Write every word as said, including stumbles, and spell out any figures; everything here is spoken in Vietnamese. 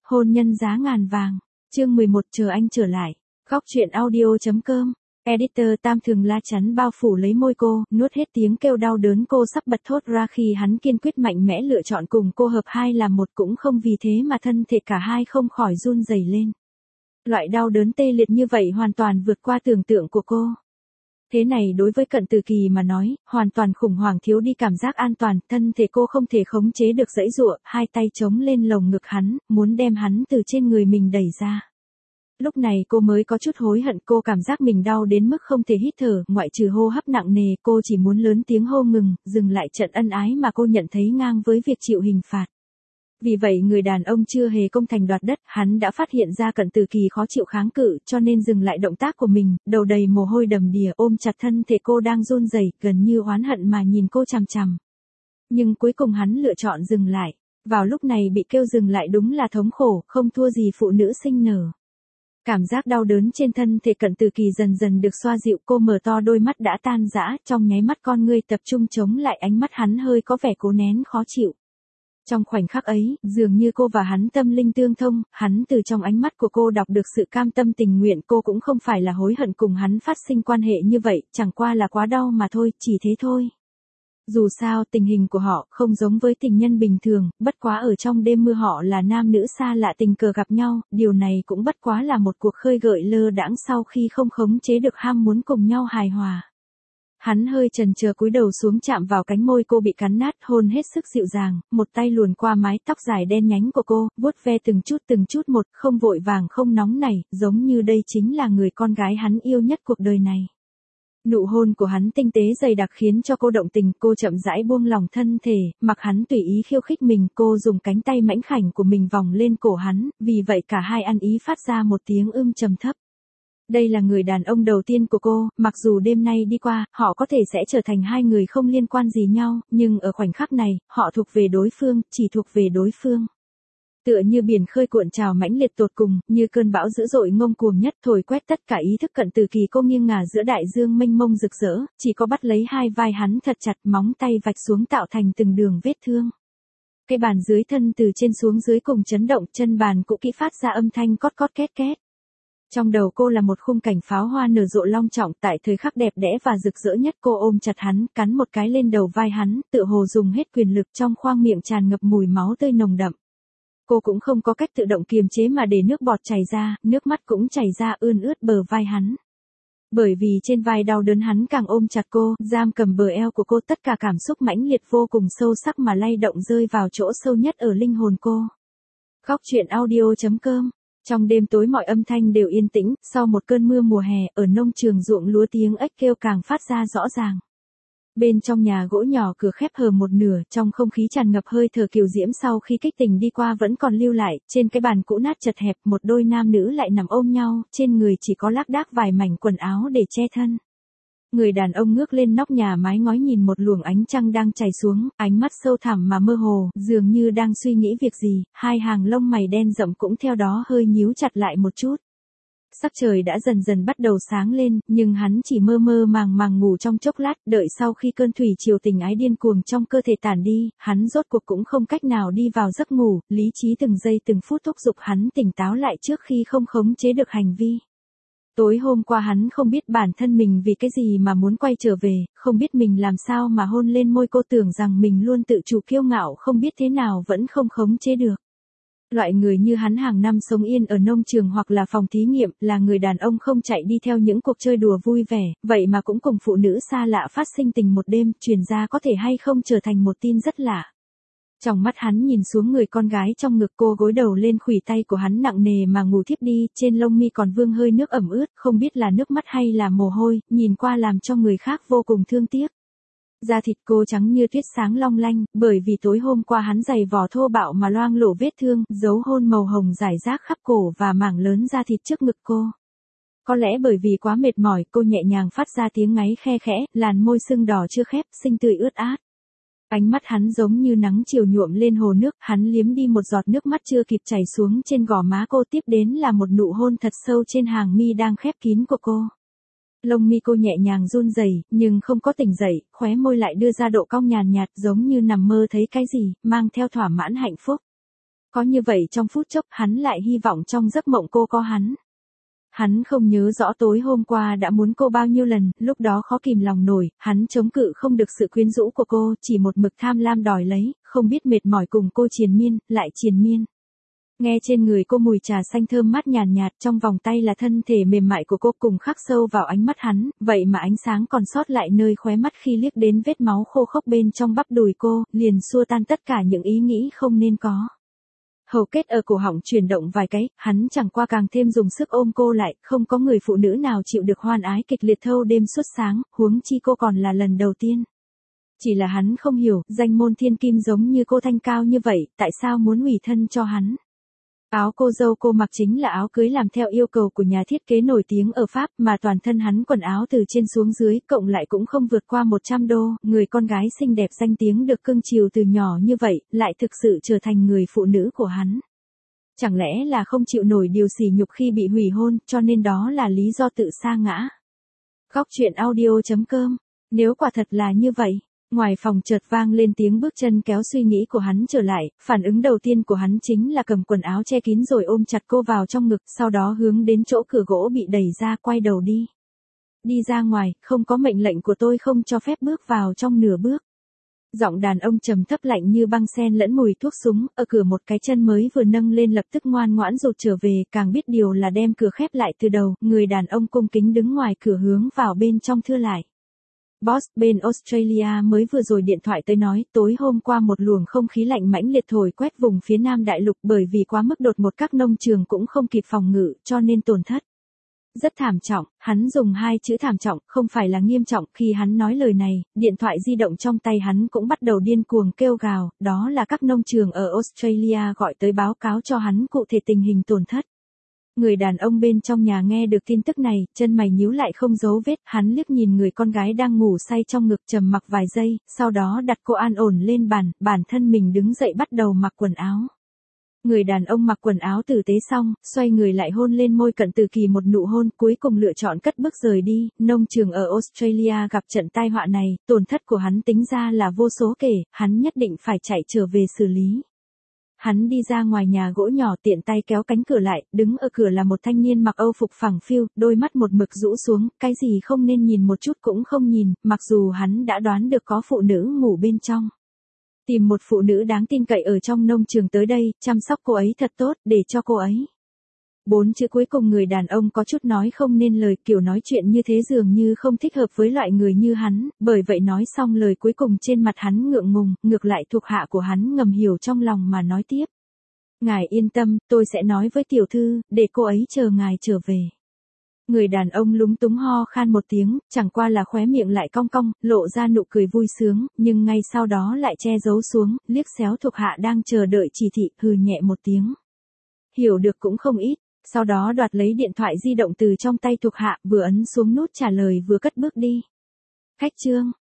Hôn nhân giá ngàn vàng. Chương mười một chờ anh trở lại. Góc truyện audio.com. Editor Tam Thường la chắn bao phủ lấy môi cô, nuốt hết tiếng kêu đau đớn cô sắp bật thốt ra khi hắn kiên quyết mạnh mẽ lựa chọn cùng cô hợp hai làm một, cũng không vì thế mà thân thể cả hai không khỏi run rẩy lên. Loại đau đớn tê liệt như vậy hoàn toàn vượt qua tưởng tượng của cô. Thế này đối với Cận Tử Kỳ mà nói, hoàn toàn khủng hoảng, thiếu đi cảm giác an toàn, thân thể cô không thể khống chế được giãy giụa, hai tay chống lên lồng ngực hắn, muốn đem hắn từ trên người mình đẩy ra. Lúc này cô mới có chút hối hận, cô cảm giác mình đau đến mức không thể hít thở, ngoại trừ hô hấp nặng nề, cô chỉ muốn lớn tiếng hô ngừng, dừng lại trận ân ái mà cô nhận thấy ngang với việc chịu hình phạt. Vì vậy người đàn ông chưa hề công thành đoạt đất, hắn đã phát hiện ra Cận Tử Kỳ khó chịu kháng cự, cho nên dừng lại động tác của mình, đầu đầy mồ hôi đầm đìa, ôm chặt thân thể cô đang run rẩy, gần như oán hận mà nhìn cô chằm chằm. Nhưng cuối cùng hắn lựa chọn dừng lại. Vào lúc này bị kêu dừng lại đúng là thống khổ, không thua gì phụ nữ sinh nở. Cảm giác đau đớn trên thân thể Cận Tử Kỳ dần dần được xoa dịu, cô mở to đôi mắt đã tan rã, trong nháy mắt con ngươi tập trung chống lại ánh mắt hắn hơi có vẻ cố nén khó chịu. Trong khoảnh khắc ấy, dường như cô và hắn tâm linh tương thông, hắn từ trong ánh mắt của cô đọc được sự cam tâm tình nguyện, cô cũng không phải là hối hận cùng hắn phát sinh quan hệ như vậy, chẳng qua là quá đau mà thôi, chỉ thế thôi. Dù sao tình hình của họ không giống với tình nhân bình thường, bất quá ở trong đêm mưa họ là nam nữ xa lạ tình cờ gặp nhau, điều này cũng bất quá là một cuộc khơi gợi lơ đãng sau khi không khống chế được ham muốn cùng nhau hài hòa. Hắn hơi chần chờ cúi đầu xuống chạm vào cánh môi cô bị cắn nát, hôn hết sức dịu dàng, một tay luồn qua mái tóc dài đen nhánh của cô, vuốt ve từng chút từng chút một, không vội vàng không nóng nảy, giống như đây chính là người con gái hắn yêu nhất cuộc đời này. Nụ hôn của hắn tinh tế dày đặc khiến cho cô động tình, cô chậm rãi buông lỏng thân thể, mặc hắn tùy ý khiêu khích mình, cô dùng cánh tay mảnh khảnh của mình vòng lên cổ hắn, vì vậy cả hai ăn ý phát ra một tiếng ưm trầm thấp. Đây là người đàn ông đầu tiên của cô, mặc dù đêm nay đi qua, họ có thể sẽ trở thành hai người không liên quan gì nhau, nhưng ở khoảnh khắc này, họ thuộc về đối phương, chỉ thuộc về đối phương. Tựa như biển khơi cuộn trào mãnh liệt tột cùng, như cơn bão dữ dội ngông cuồng nhất thổi quét tất cả ý thức Cận Tử Kỳ, cô nghiêng ngả giữa đại dương mênh mông rực rỡ, chỉ có bắt lấy hai vai hắn thật chặt, móng tay vạch xuống tạo thành từng đường vết thương. Cái bàn dưới thân từ trên xuống dưới cùng chấn động, chân bàn cũ kỹ phát ra âm thanh cót cót két két. Trong đầu cô là một khung cảnh pháo hoa nở rộ long trọng, tại thời khắc đẹp đẽ và rực rỡ nhất cô ôm chặt hắn, cắn một cái lên đầu vai hắn, tựa hồ dùng hết quyền lực, trong khoang miệng tràn ngập mùi máu tươi nồng đậm. Cô cũng không có cách tự động kiềm chế mà để nước bọt chảy ra, nước mắt cũng chảy ra ươn ướt bờ vai hắn. Bởi vì trên vai đau đớn hắn càng ôm chặt cô, giam cầm bờ eo của cô, tất cả cảm xúc mãnh liệt vô cùng sâu sắc mà lay động rơi vào chỗ sâu nhất ở linh hồn cô. Góc truyện audio.com. Trong đêm tối mọi âm thanh đều yên tĩnh, sau một cơn mưa mùa hè, ở nông trường ruộng lúa tiếng ếch kêu càng phát ra rõ ràng. Bên trong nhà gỗ nhỏ cửa khép hờ một nửa, trong không khí tràn ngập hơi thở kiều diễm sau khi kích tình đi qua vẫn còn lưu lại, trên cái bàn cũ nát chật hẹp, một đôi nam nữ lại nằm ôm nhau, trên người chỉ có lác đác vài mảnh quần áo để che thân. Người đàn ông ngước lên nóc nhà mái ngói nhìn một luồng ánh trăng đang chảy xuống, ánh mắt sâu thẳm mà mơ hồ, dường như đang suy nghĩ việc gì, hai hàng lông mày đen rậm cũng theo đó hơi nhíu chặt lại một chút. Sắc trời đã dần dần bắt đầu sáng lên, nhưng hắn chỉ mơ mơ màng màng ngủ trong chốc lát, đợi sau khi cơn thủy triều tình ái điên cuồng trong cơ thể tản đi, hắn rốt cuộc cũng không cách nào đi vào giấc ngủ, lý trí từng giây từng phút thúc giục hắn tỉnh táo lại trước khi không khống chế được hành vi. Tối hôm qua hắn không biết bản thân mình vì cái gì mà muốn quay trở về, không biết mình làm sao mà hôn lên môi cô, tưởng rằng mình luôn tự chủ kiêu ngạo, không biết thế nào vẫn không khống chế được. Loại người như hắn hàng năm sống yên ở nông trường hoặc là phòng thí nghiệm, là người đàn ông không chạy đi theo những cuộc chơi đùa vui vẻ, vậy mà cũng cùng phụ nữ xa lạ phát sinh tình một đêm, truyền ra có thể hay không trở thành một tin rất lạ. Trong mắt hắn nhìn xuống người con gái trong ngực cô, gối đầu lên khuỷu tay của hắn nặng nề mà ngủ thiếp đi, trên lông mi còn vương hơi nước ẩm ướt, không biết là nước mắt hay là mồ hôi, nhìn qua làm cho người khác vô cùng thương tiếc. Da thịt cô trắng như tuyết sáng long lanh, bởi vì tối hôm qua hắn giày vò thô bạo mà loang lổ vết thương, dấu hôn màu hồng rải rác khắp cổ và mảng lớn da thịt trước ngực cô. Có lẽ bởi vì quá mệt mỏi, cô nhẹ nhàng phát ra tiếng ngáy khe khẽ, làn môi sưng đỏ chưa khép, xinh tươi ướt át. Ánh mắt hắn giống như nắng chiều nhuộm lên hồ nước, hắn liếm đi một giọt nước mắt chưa kịp chảy xuống trên gò má cô, tiếp đến là một nụ hôn thật sâu trên hàng mi đang khép kín của cô. Lông mi cô nhẹ nhàng run rẩy, nhưng không có tỉnh dậy, khóe môi lại đưa ra độ cong nhàn nhạt, giống như nằm mơ thấy cái gì, mang theo thỏa mãn hạnh phúc. Có như vậy trong phút chốc hắn lại hy vọng trong giấc mộng cô có hắn. Hắn không nhớ rõ tối hôm qua đã muốn cô bao nhiêu lần, lúc đó khó kìm lòng nổi, hắn chống cự không được sự quyến rũ của cô, chỉ một mực tham lam đòi lấy, không biết mệt mỏi cùng cô triền miên, lại triền miên. Nghe trên người cô mùi trà xanh thơm mát nhàn nhạt, trong vòng tay là thân thể mềm mại của cô cùng khắc sâu vào ánh mắt hắn, vậy mà ánh sáng còn sót lại nơi khóe mắt khi liếc đến vết máu khô khốc bên trong bắp đùi cô, liền xua tan tất cả những ý nghĩ không nên có. Hầu kết ở cổ họng chuyển động vài cái, hắn chẳng qua càng thêm dùng sức ôm cô lại, không có người phụ nữ nào chịu được hoan ái kịch liệt thâu đêm suốt sáng, huống chi cô còn là lần đầu tiên. Chỉ là hắn không hiểu, danh môn thiên kim giống như cô thanh cao như vậy, tại sao muốn ủy thân cho hắn. Áo cô dâu cô mặc chính là áo cưới làm theo yêu cầu của nhà thiết kế nổi tiếng ở Pháp, mà toàn thân hắn quần áo từ trên xuống dưới, cộng lại cũng không vượt qua một trăm đô, người con gái xinh đẹp danh tiếng được cưng chiều từ nhỏ như vậy, lại thực sự trở thành người phụ nữ của hắn. Chẳng lẽ là không chịu nổi điều sỉ nhục khi bị hủy hôn, cho nên đó là lý do tự sa ngã. Góc truyện audio chấm com. Nếu quả thật là như vậy. Ngoài phòng chợt vang lên tiếng bước chân kéo suy nghĩ của hắn trở lại, phản ứng đầu tiên của hắn chính là cầm quần áo che kín rồi ôm chặt cô vào trong ngực, sau đó hướng đến chỗ cửa gỗ bị đẩy ra quay đầu đi. Đi ra ngoài, không có mệnh lệnh của tôi không cho phép bước vào trong nửa bước. Giọng đàn ông trầm thấp lạnh như băng xen lẫn mùi thuốc súng, ở cửa một cái chân mới vừa nâng lên lập tức ngoan ngoãn rụt trở về, càng biết điều là đem cửa khép lại từ đầu, người đàn ông cung kính đứng ngoài cửa hướng vào bên trong thưa lại. Boss, bên Australia mới vừa rồi điện thoại tới nói, tối hôm qua một luồng không khí lạnh mãnh liệt thổi quét vùng phía Nam Đại Lục bởi vì quá mức đột ngột các nông trường cũng không kịp phòng ngự, cho nên tổn thất. Rất thảm trọng, hắn dùng hai chữ thảm trọng, không phải là nghiêm trọng, khi hắn nói lời này, điện thoại di động trong tay hắn cũng bắt đầu điên cuồng kêu gào, đó là các nông trường ở Australia gọi tới báo cáo cho hắn cụ thể tình hình tổn thất. Người đàn ông bên trong nhà nghe được tin tức này, chân mày nhíu lại không giấu vết, hắn liếc nhìn người con gái đang ngủ say trong ngực trầm mặc vài giây, sau đó đặt cô an ổn lên bàn, bản thân mình đứng dậy bắt đầu mặc quần áo. Người đàn ông mặc quần áo tử tế xong, xoay người lại hôn lên môi Cận Từ Kỳ một nụ hôn, cuối cùng lựa chọn cất bước rời đi. Nông trường ở Australia gặp trận tai họa này, tổn thất của hắn tính ra là vô số kể, hắn nhất định phải chạy trở về xử lý. Hắn đi ra ngoài nhà gỗ nhỏ tiện tay kéo cánh cửa lại, đứng ở cửa là một thanh niên mặc âu phục phẳng phiu, đôi mắt một mực rũ xuống, cái gì không nên nhìn một chút cũng không nhìn, mặc dù hắn đã đoán được có phụ nữ ngủ bên trong. Tìm một phụ nữ đáng tin cậy ở trong nông trường tới đây, chăm sóc cô ấy thật tốt, để cho cô ấy. Bốn chữ cuối cùng người đàn ông có chút nói không nên lời, kiểu nói chuyện như thế dường như không thích hợp với loại người như hắn, bởi vậy nói xong lời cuối cùng trên mặt hắn ngượng ngùng, ngược lại thuộc hạ của hắn ngầm hiểu trong lòng mà nói tiếp. Ngài yên tâm, tôi sẽ nói với tiểu thư, để cô ấy chờ ngài trở về. Người đàn ông lúng túng ho khan một tiếng, chẳng qua là khóe miệng lại cong cong, lộ ra nụ cười vui sướng, nhưng ngay sau đó lại che giấu xuống, liếc xéo thuộc hạ đang chờ đợi chỉ thị, hừ nhẹ một tiếng. Hiểu được cũng không ít, sau đó đoạt lấy điện thoại di động từ trong tay thuộc hạ, vừa ấn xuống nút trả lời vừa cất bước đi. Khách trương.